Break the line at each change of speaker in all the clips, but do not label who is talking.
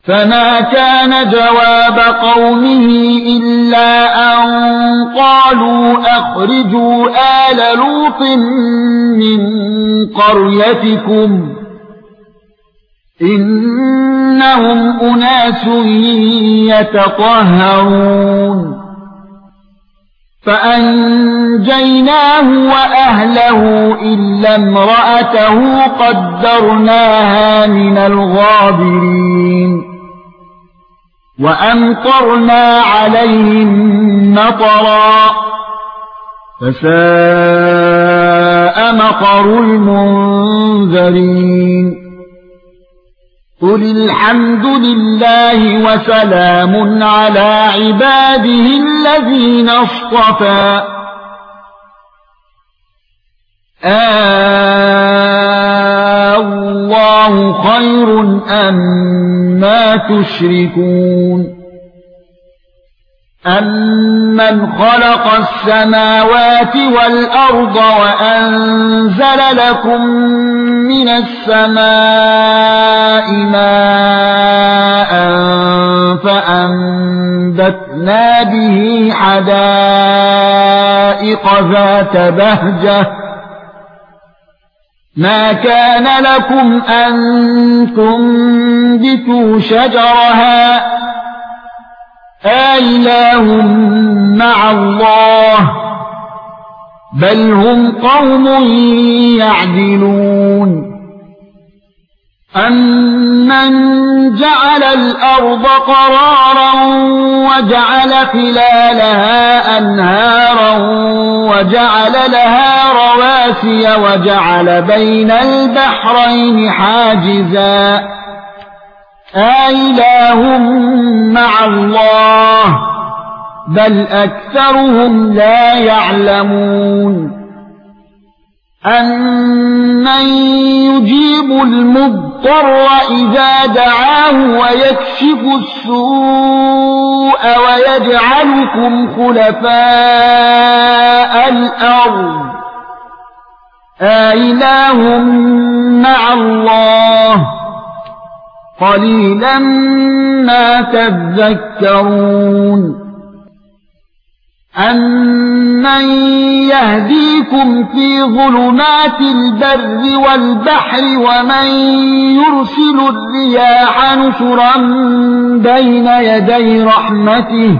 فما كان جواب قومه إلا أن قالوا أخرجوا آل لوط من قريتكم إنهم أناس يتطهرون فأنجيناه وأهله إلا امرأته قدرناها من الغابرين وأمطرنا عليهم مطرا فساء مطر المنذرين قل الحمد لله وسلام على عباده الذين اصطفى الله خير أما تشركون أَمَّنْ خَلَقَ السَّمَاوَاتِ وَالْأَرْضَ وَأَنزَلَ لَكُم مِّنَ السَّمَاءِ مَاءً فَأَنبَتْنَا بِهِ حَدَائِقَ ذَاتَ بَهْجَةٍ مَا كَانَ لَكُمْ أَن تُنبِتُوا شَجَرَهَا أَإِلَٰهٌ مَّعَ اللَّهِ بَلْ هُمْ قَوْمٌ يَعْدِلُونَ أَمَّنْ جَعَلَ الْأَرْضَ قَرَارًا وَجَعَلَ خِلَالَهَا أَنْهَارًا وَجَعَلَ لَهَا رَوَاسِيَ وَجَعَلَ بَيْنَ الْبَحْرَيْنِ حَاجِزًا أَإِلَٰهٌ مَّعَ اللَّهِ بَلْ أَكْثَرُهُمْ لَا يَعْلَمُونَ أَمَّن يُجِيبُ الْمُضْطَرَّ إِذَا دَعَاهُ وَيَكْشِفُ السُّوءَ وَيَجْعَلُكُمْ خُلَفَاءَ الْأَرْضِ أَإِلَٰهٌ مَّعَ اللَّهِ قَلِيلًا مَا تَذَكَّرُونَ أَمَّن يَهْدِيكُمْ فِي ظُلُمَاتِ الْبَرِّ وَالْبَحْرِ وَمَن يُرْسِلُ الرِّيَاحَ نُشُرًا بَيْنَ يَدَيْ رَحْمَتِهِ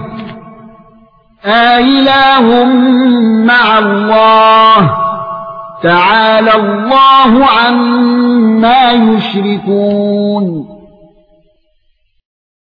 أَإِلَٰهٌ مَّعَ اللَّهِ تَعَالَى اللَّهُ عَمَّا يُشْرِكُونَ